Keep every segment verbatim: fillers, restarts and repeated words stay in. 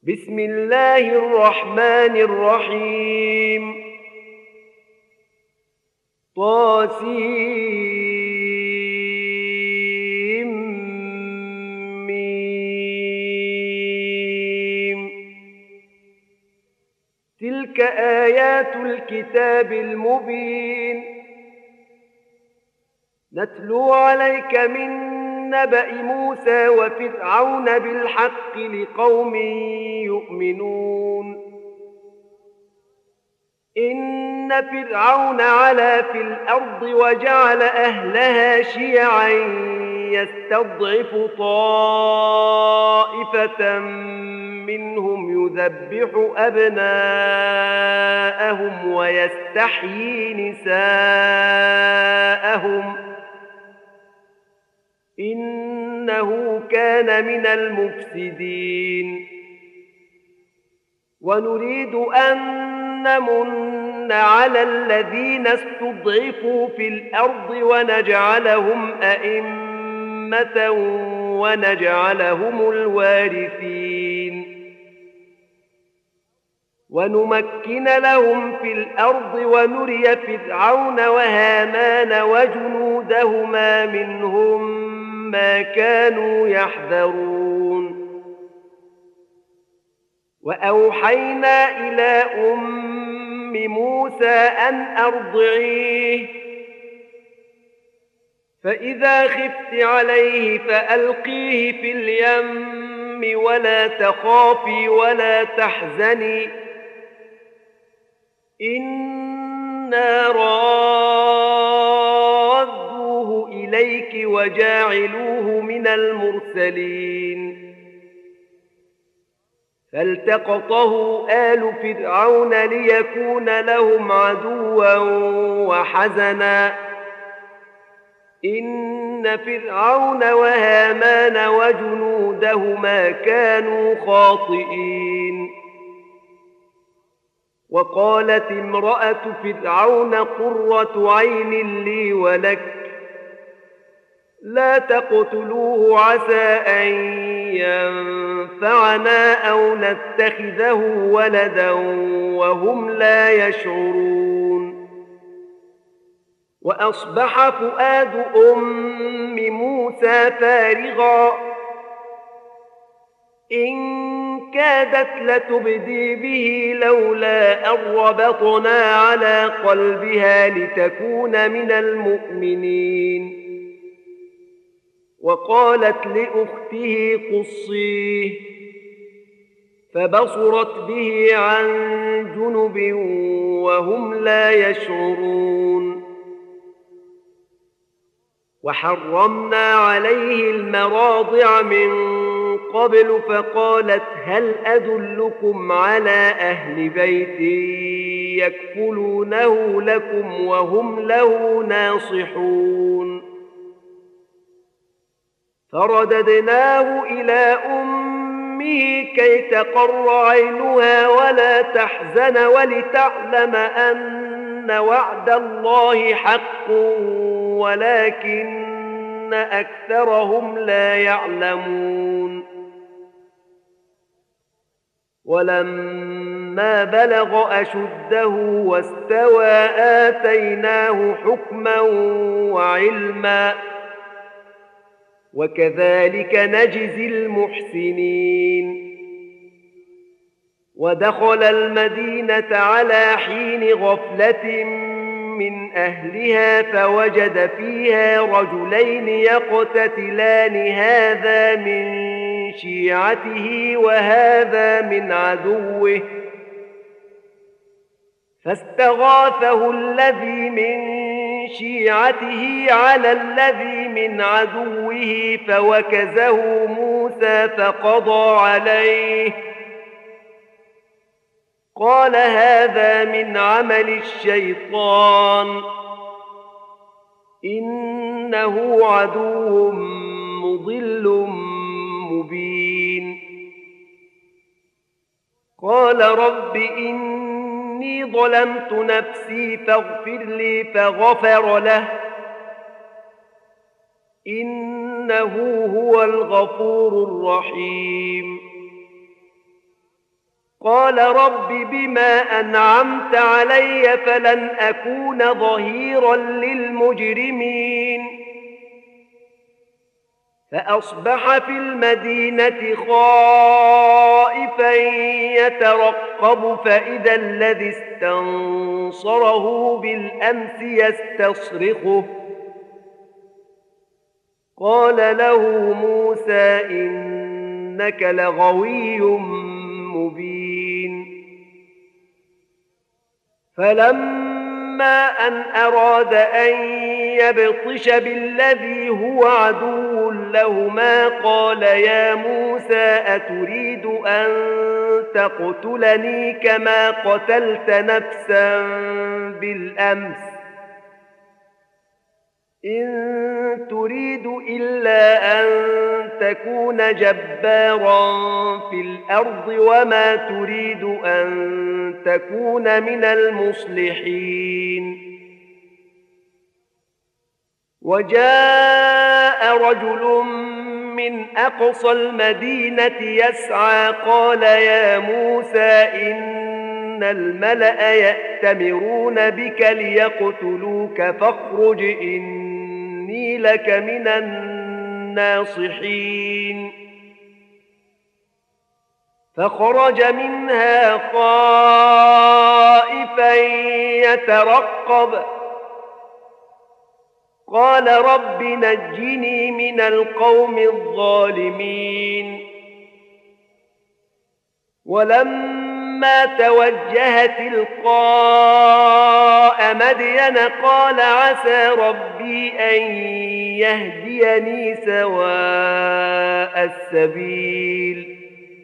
بسم الله الرحمن الرحيم طاسيم ميم تلك آيات الكتاب المبين نتلو عليك من نبأ موسى وفرعون بالحق لقوم يؤمنون إن فرعون علا في الأرض وجعل أهلها شيعا يستضعف طائفة منهم يذبح أبناءهم ويستحيي نساءهم إنه كان من المفسدين ونريد أن نمن على الذين استضعفوا في الأرض ونجعلهم أئمة ونجعلهم الوارثين ونمكن لهم في الأرض ونري فرعون وهامان وجنودهما منهم ما كانوا يحذرون وأوحينا إلى أم موسى أن أرضعيه فإذا خفت عليه فألقيه في اليم ولا تخافي ولا تحزني إنا رادوه إليك وجاعلوه من المرسلين فالتقطه آل فرعون ليكون لهم عدوا وحزنا إن فرعون وهامان وجنودهما كانوا خاطئين وقالت امرأة فرعون قرة عين لي ولك لا تقتلوه عسى أن ينفعنا أو نتخذه ولدا وهم لا يشعرون وأصبح فؤاد أم موسى فارغا إن كادت لتبدي به لولا أن ربطنا على قلبها لتكون من المؤمنين وقالت لأخته قصيه فبصرت به عن جنب وهم لا يشعرون وحرمنا عليه المراضع من قبل فقالت هل أدلكم على أهل بيت يكفلونه لكم وهم له ناصحون فرددناه إلى أمه كي تقر عينها ولا تحزن ولتعلم أن وعد الله حق ولكن أكثرهم لا يعلمون ولما بلغ أشده واستوى آتيناه حكما وعلما وكذلك نجزي المحسنين ودخل المدينة على حين غفلة من أهلها فوجد فيها رجلين يقتتلان هذا من شيعته وهذا من عدوه فاستغاثه الذي من شيعته على الذي من عدوه فوكزه موسى فقضى عليه قال هذا من عمل الشيطان إنه عدو مضل مبين قال رب إني ظلمت نفسي فاغفر لي فغفر له إنه هو الغفور الرحيم قال رب بما أنعمت علي فلن أكون ظهيرا للمجرمين فأصبح في المدينة خائفا يترقب فإذا الذي استنصره بالأمس يستصرخه قال له موسى إنك لغوي مبين فلما أن أراد أن يبطش بالذي هو عدو لهما قال يا موسى أتريد أن تقتلني كما قتلت نفسا بالأمس إن تريد إلا أن تكون جبارا في الأرض وما تريد أن تكون من المصلحين وجاء رجل من أقصى المدينة يسعى قال يا موسى إن الملأ يأتمرون بك ليقتلوك فاخرج إني لك من الناصحين فخرج منها خائفا يترقب قال رب نجني من القوم الظالمين ولما توجه تلقاء مدين قال عسى ربي أن يهديني سواء السبيل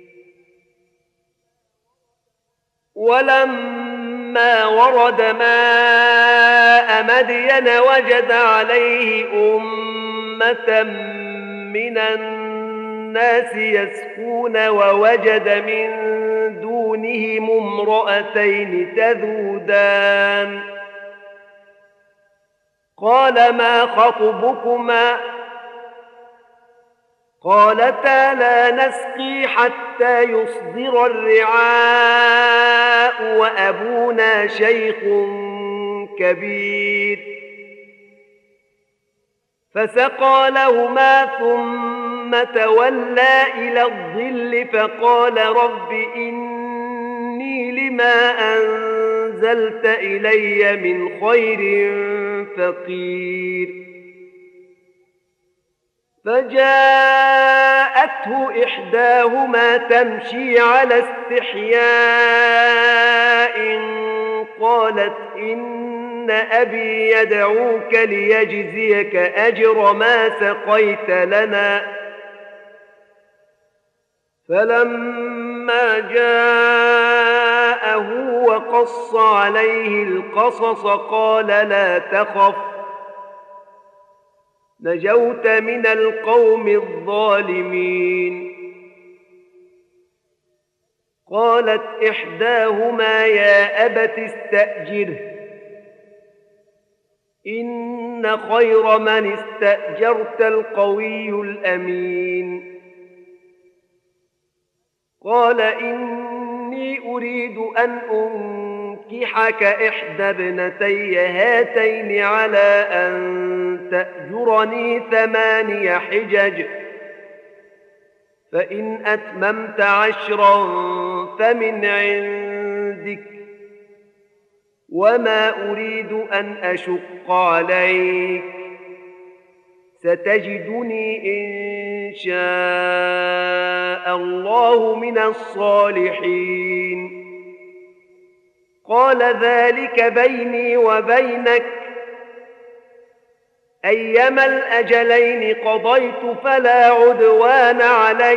ولما ورد ماء مدين وجد عليه أمة من الناس يسقون ووجد من دونهم امرأتين تذودان قال ما خطبكما قالتا لا نسقي حتى يصدر الرعاء وأبونا شيخ كبير فسقى لهما ثم تولى إلى الظل فقال رب إني لما أنزلت إلي من خير فقير فجاءته إحداهما تمشي على استحياء قالت إن أبي يدعوك ليجزيك أجر ما سقيت لنا فلما جاءه وقص عليه القصص قال لا تخف نجوت من القوم الظالمين قالت إحداهما يا أبت استأجره إن خير من استأجرت القوي الأمين قال إني أريد أن أنكحك إحدى ابنتي هاتين على أن تأجرني ثماني حجج فإن أتممت عشرا فمن عندك وما أريد أن أشق عليك ستجدني إن شاء الله من الصالحين قال ذلك بيني وبينك أيما الأجلين قضيت فلا عدوان علي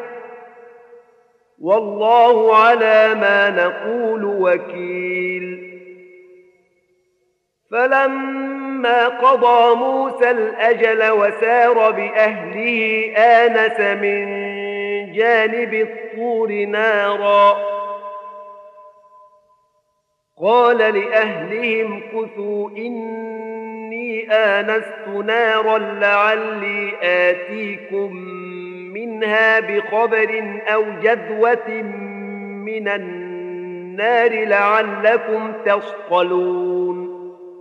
والله على ما نقول وكيل فلما قضى موسى الأجل وسار بأهله آنس من جانب الطور نارا قال لأهلهم كثوا إني آنست نارا لعلي آتيكم منها بخبر أو جذوة من النار لعلكم تصطلون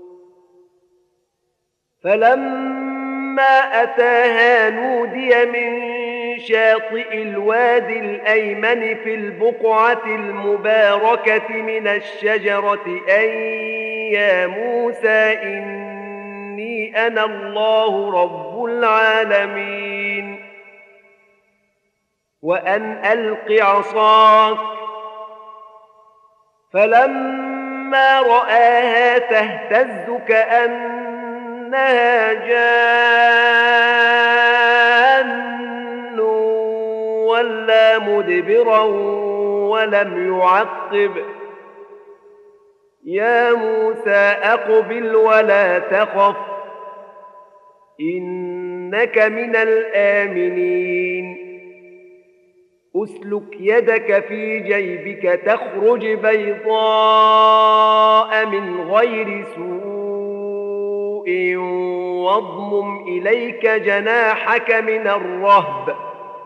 فلما أتاها نودي من شاطئ الوادي الأيمن في البقعة المباركة من الشجرة أن يا موسى إني أنا الله رب العالمين وأن ألق عصاك فلما رآها تهتز كأنها جان ولا مدبرا ولم يعقب يا موسى أقبل ولا تخف إنك من الآمنين أسلك يدك في جيبك تخرج بيضاء من غير سوء واضمم إليك جناحك من الرهب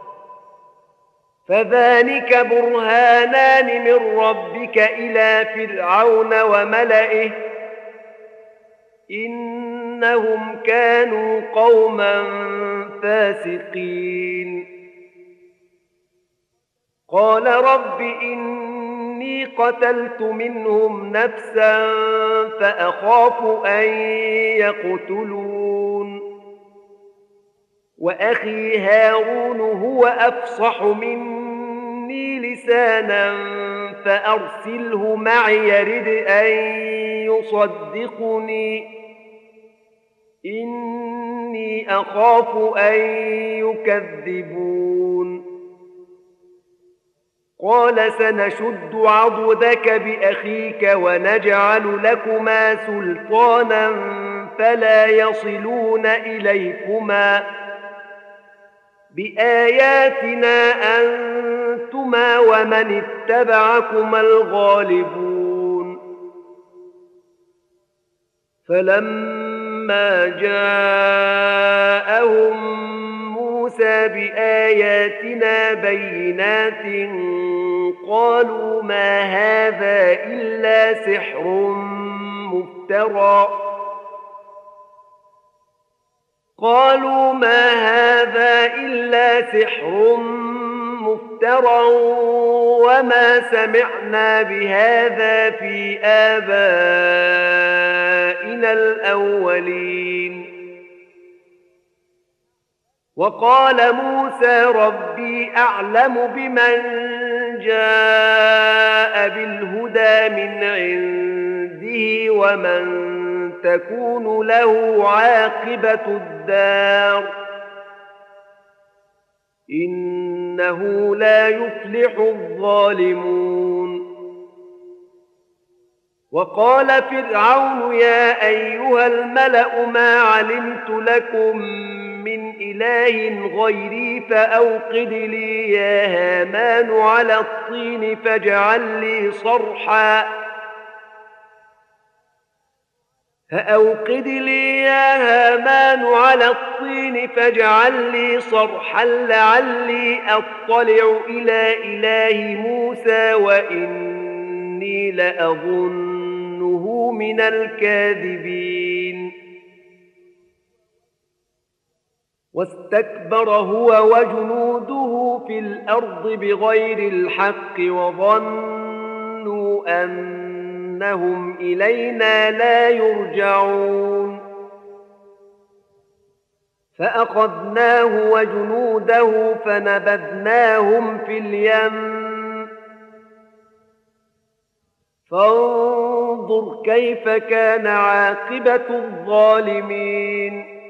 فذلك برهانان من ربك إلى فرعون وملئه إنهم كانوا قوما فاسقين قال رب إني قتلت منهم نفسا فأخاف أن يقتلون وأخي هارون هو أفصح مني لسانا فأرسله معي يرد أن يصدقني إني أخاف أن يكذبون قال سنشد عضدك بأخيك ونجعل لكما سلطانا فلا يصلون إليكما بآياتنا أنتما ومن اتبعكما الغالبون فلما جاءهم موسى بآياتنا بينات قالوا ما هذا إلا سحر مفترى قالوا ما هذا إلا سحر مفترى وما سمعنا بهذا في آبائنا الأولين وقال موسى ربي أعلم بمن جاء بالهدى من عنده ومن تكون له عاقبة الدار إنه لا يفلح الظالمون وقال فرعون يا أيها الملأ ما علمت لكم من إله غيري فأوقد لي يا هامان على الطين فاجعل لي صرحا فأوقد لي يا هامان على الطين فاجعل لي صرحا لعلي أطلع إلى إله موسى وإني لأظنه من الكاذبين واستكبر هو وجنوده في الأرض بغير الحق وظنوا أنهم إلينا لا يرجعون فأخذناه وجنوده فنبذناهم في اليم فانظر كيف كان عاقبة الظالمين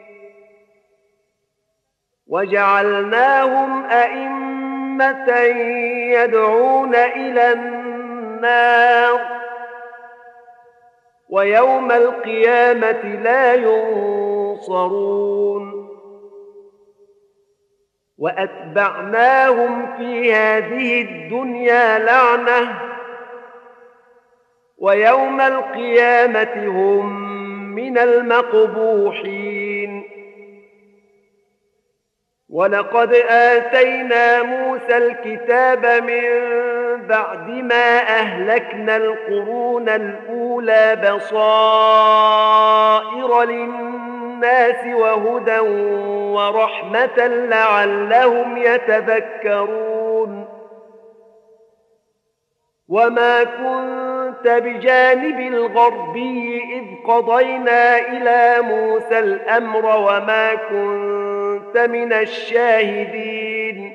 وجعلناهم أئمة يدعون إلى النار ويوم القيامة لا ينصرون وأتبعناهم في هذه الدنيا لعنة ويوم القيامة هم من المقبوحين ولقد آتينا موسى الكتاب من بعد ما أهلكنا القرون الأولى بصائر للناس وهدى ورحمة لعلهم يتذكرون وما كنت بجانب الغربي إذ قضينا إلى موسى الأمر وما كنت من الشاهدين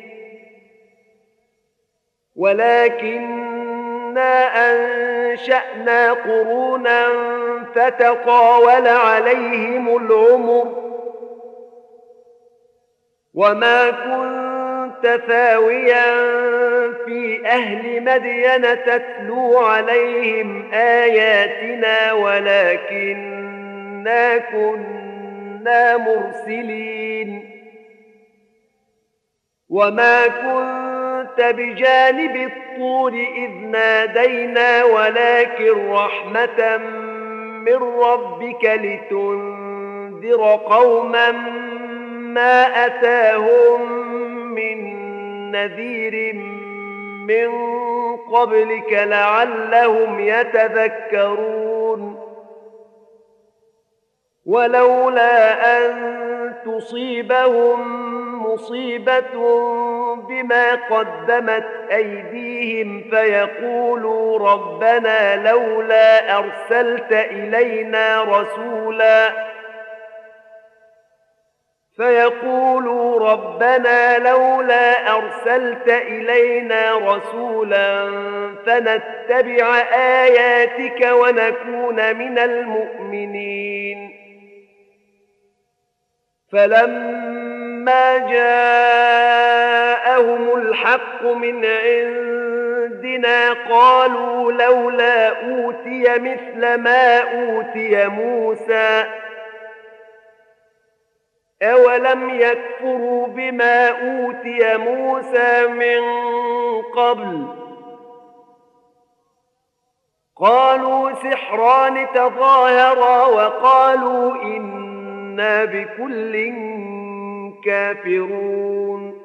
ولكننا أنشأنا قرونا فتطاول عليهم العمر وما كنت ثاويا في أهل مدين تتلو عليهم آياتنا ولكننا كنا مرسلين وما كنت بجانب الطور إذ نادينا ولكن رحمة من ربك لتنذر قوما ما أتاهم من نذير من قبلك لعلهم يتذكرون ولولا أن تصيبهم مصيبة بما قدمت أيديهم فيقولوا ربنا لولا أرسلت إلينا رسولا فيقولوا ربنا لولا أرسلت إلينا رسولا فنتبع آياتك ونكون من المؤمنين فلما جاءهم الحق من عندنا قالوا لولا أوتي مثل ما أوتي موسى أولم يكفروا بما أوتي موسى من قبل قالوا سحران تظاهرا وقالوا إنا بكل كافرون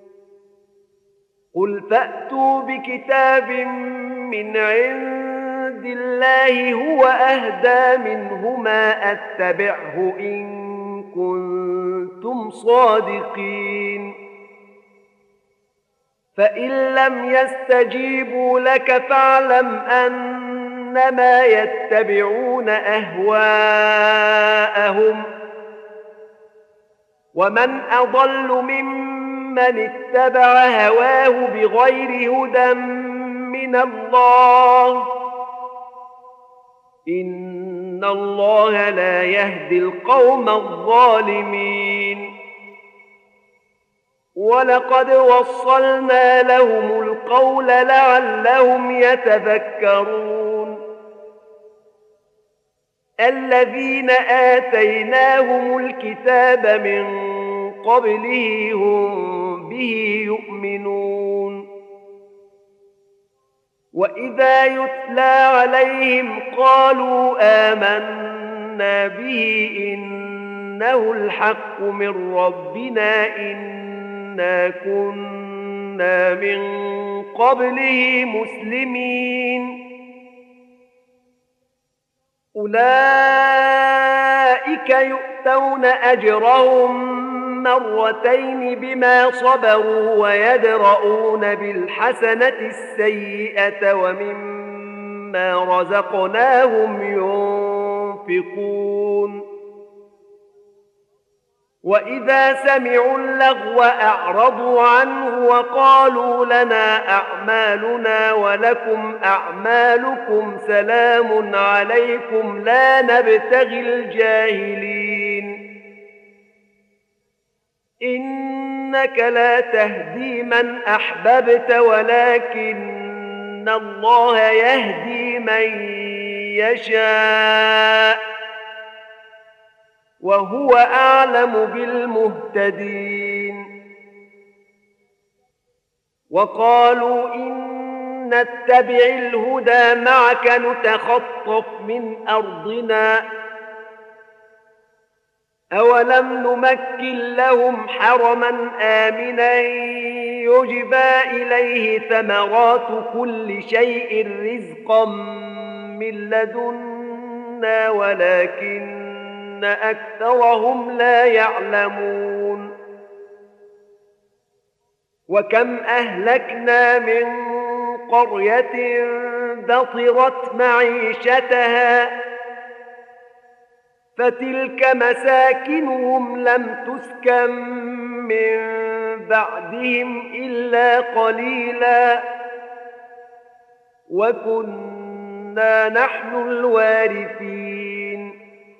قل فأتوا بكتاب من عند الله هو أهدى منهما أتبعه إن كنتم صادقين فإن لم يستجيبوا لك فاعلم أنما يتبعون أهواءهم ومن أضل ممن اتبع هواه بغير هدى من الله إن الله لا يهدي القوم الظالمين ولقد وصلنا لهم القول لعلهم يتذكرون الذين آتيناهم الكتاب من قبله هم به يؤمنون وإذا يتلى عليهم قالوا آمنا به إنه الحق من ربنا إنا كنا من قبله مسلمين أولئك يؤتون أجرهم مرتين بما صبروا ويدرؤون بالحسنة السيئة ومما رزقناهم ينفقون وإذا سمعوا اللغو أعرضوا عنه وقالوا لنا أعمالنا ولكم أعمالكم سلام عليكم لا نبتغي الجاهلين إنك لا تهدي من أحببت ولكن الله يهدي من يشاء وهو أعلم بالمهتدين وقالوا إن نتبع الهدى معك نتخطف من أرضنا أولم نمكن لهم حرما آمنا يجبى إليه ثمرات كل شيء رزقا من لدنا ولكن أكثرهم لا يعلمون وكم أهلكنا من قرية بطرت معيشتها فتلك مساكنهم لم تسكن من بعدهم إلا قليلا وكنا نحن الوارثين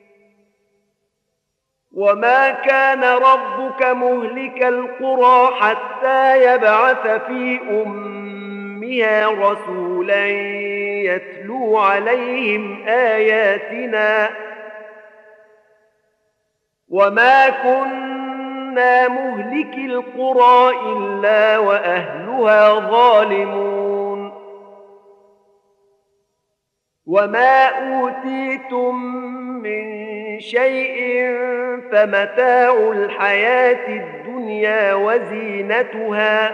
وما كان ربك مهلك القرى حتى يبعث في أمها رسولا يتلو عليهم آياتنا وما كنا مهلك القرى إلا وأهلها ظالمون وما أوتيتم من شيء فمتاع الحياة الدنيا وزينتها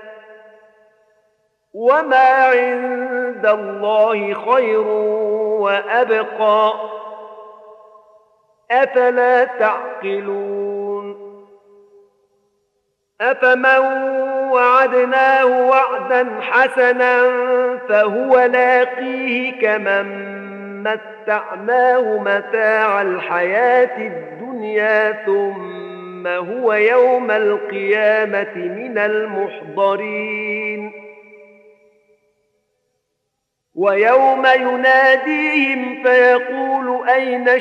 وما عند الله خير وأبقى أفلا تعقلون أفمن وعدناه وعدا حسنا فهو لاقيه كمن متعناه متاع الحياة الدنيا ثم هو يوم القيامة من المحضرين ويوم يناديهم فيقول أين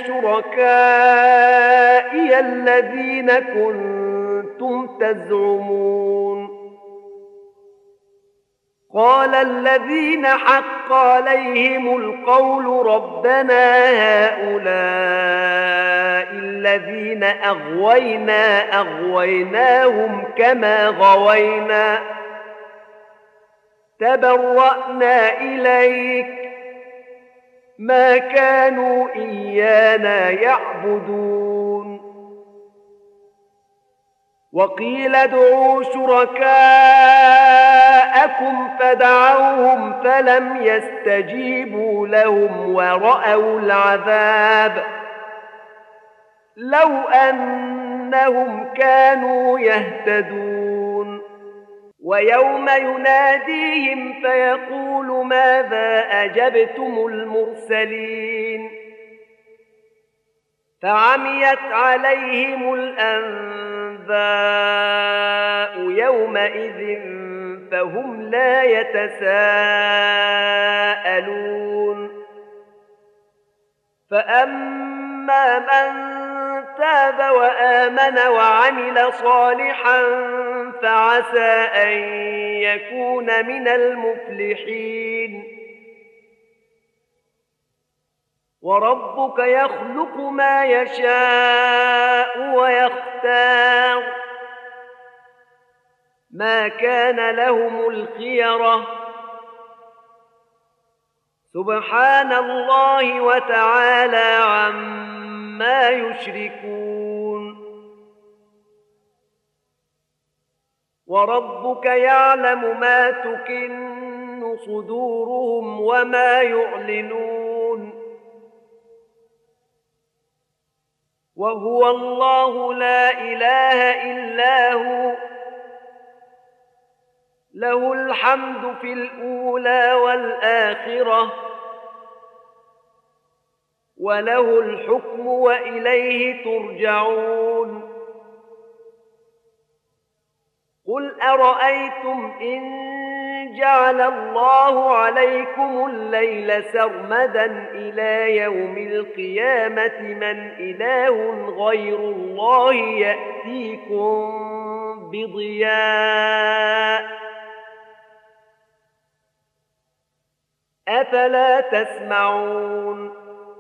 شركائي الذين كنتم تزعمون قال الذين حق عليهم القول ربنا هؤلاء الذين أغوينا أغويناهم كما غوينا تبرأنا إليك ما كانوا إيانا يعبدون وقيل ادعوا شركاءكم فدعوهم فلم يستجيبوا لهم ورأوا العذاب لو أنهم كانوا يهتدون ويوم يناديهم فيقول ماذا أجبتم المرسلين فعميت عليهم الأنباء يومئذ فهم لا يتساءلون فأما من تاب وآمن وعمل صالحا فعسى أن يكون من المفلحين وربك يخلق ما يشاء ويختار ما كان لهم الخيرة سبحان الله وتعالى عما يشركون وربك يعلم ما تكن صدورهم وما يعلنون وهو الله لا إله إلا هو له الحمد في الأولى والآخرة وله الحكم وإليه ترجعون قل أرأيتم إن جعل الله عليكم الليل سرمدا إلى يوم القيامة من إله غير الله يأتيكم بضياء أفلا تسمعون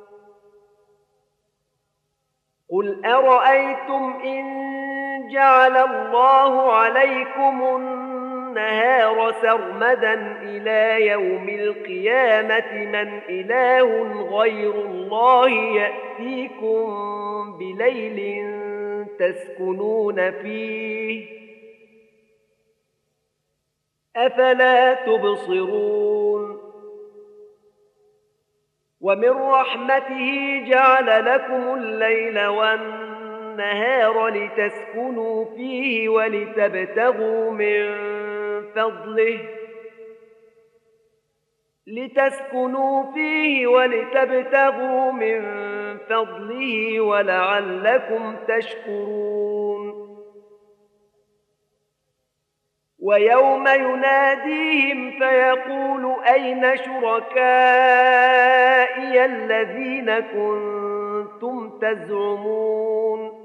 قل أرأيتم إن جعل الله عليكم النهار سرمدا إلى يوم القيامة من إله غير الله يأتيكم بليل تسكنون فيه أفلا تبصرون ومن رحمته جعل لكم الليل والنهار لتسكنوا فيه ولتبتغوا من فضله لتسكنوا فيه ولتبتغوا من فضله ولعلكم تشكرون ويوم يناديهم فيقول أين شركائي الذين كنتم تزعمون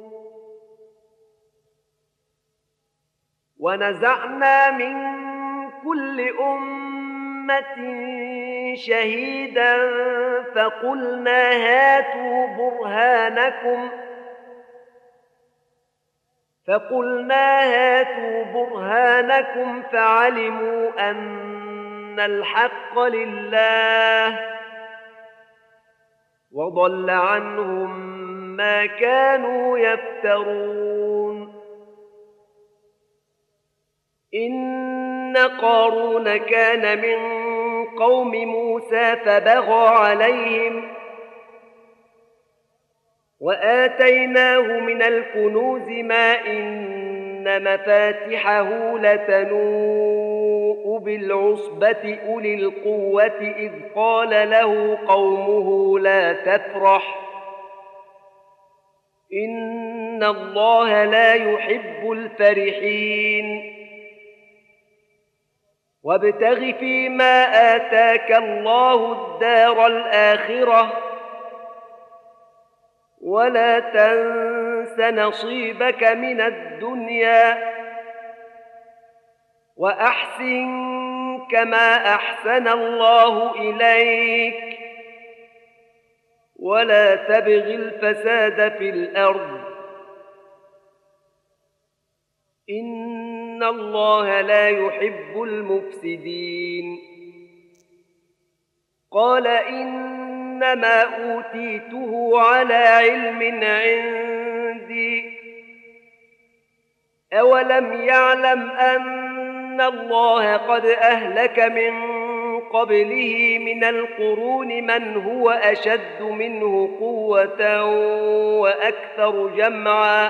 ونزعنا من كل أمة شهيدا فقلنا هاتوا برهانكم فقلنا هاتوا برهانكم فعلموا أن الحق لله وضل عنهم ما كانوا يفترون إن قارون كان من قوم موسى فبغى عليهم وآتيناه من الكنوز ما إن مفاتحه لتنوء بالعصبة أولي القوة إذ قال له قومه لا تفرح إن الله لا يحب الفرحين وابتغ فيما آتاك الله الدار الآخرة ولا تنس نصيبك من الدنيا وأحسن كما أحسن الله إليك ولا تبغ الفساد في الأرض إن الله لا يحب المفسدين قال إنما أوتيته على علم عندي أولم يعلم أن الله قد أهلك من قبله من القرون من هو أشد منه قوة وأكثر جمعا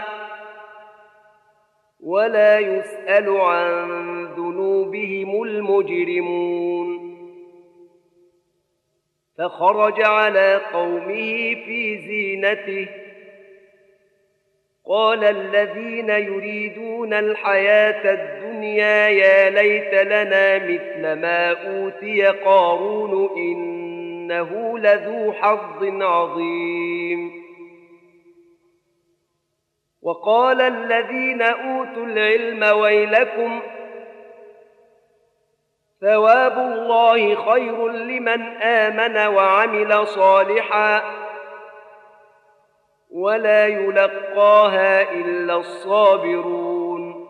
ولا يسأل عن ذنوبهم المجرمون فخرج على قومه في زينته قال الذين يريدون الحياة الدنيا يا ليت لنا مثل ما أوتي قارون إنه لذو حظ عظيم وقال الذين أوتوا العلم ويلكم ثواب الله خير لمن آمن وعمل صالحا ولا يلقاها إلا الصابرون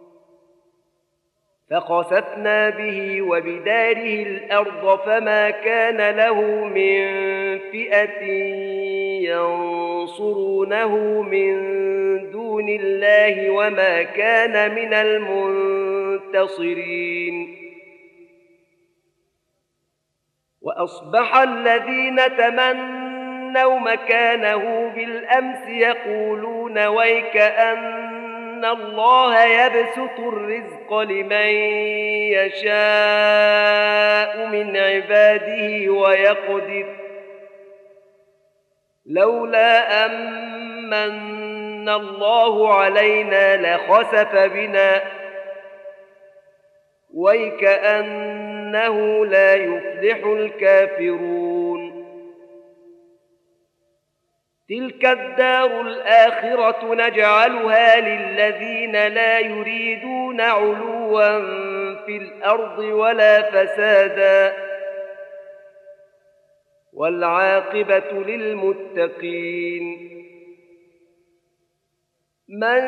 فخسفنا به وبداره الأرض فما كان له من فئة ينصرونه من دون الله وما كان من المنتصرين وأصبح الذين تمنوا مكانه بالأمس يقولون ويك أن الله يبسط الرزق لمن يشاء من عباده ويقدر لولا أمن الله علينا لخسف بنا ويكأنه لا يفلح الكافرون تلك الدار الآخرة نجعلها للذين لا يريدون علوا في الأرض ولا فسادا والعاقبة للمتقين من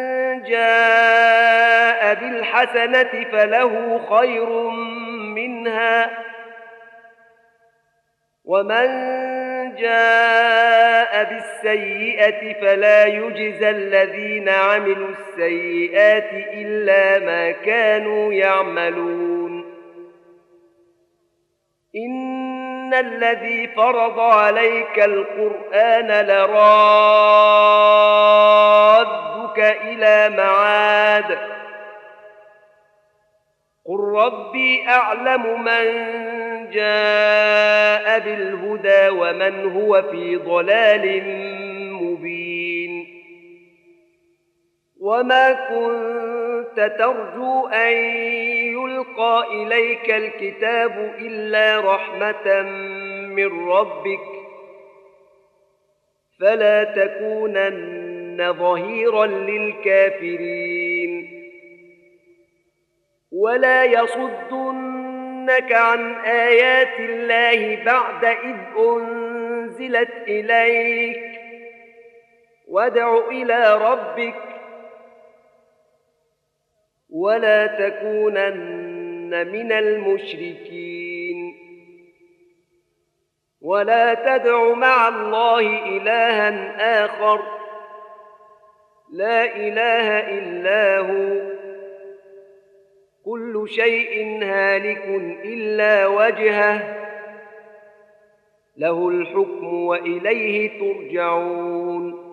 جاء بالحسنة فله خير منها ومن جاء بالسيئة فلا يجزى الذين عملوا السيئات إلا ما كانوا يعملون إن الذي فرض عليك القرآن لرادك إلى معاد قل ربي أعلم من جاء بالهدى ومن هو في ضلال مبين وما كنت ترجو أن يلقى إليك الكتاب إلا رحمة من ربك فلا تكونن ظهيرا للكافرين ولا يصدنك عن آيات الله بعد إذ أنزلت إليك وادع إلى ربك ولا تكونن من المشركين ولا تدع مع الله إلها آخر لا إله إلا هو كل شيء هالك إلا وجهه له الحكم وإليه ترجعون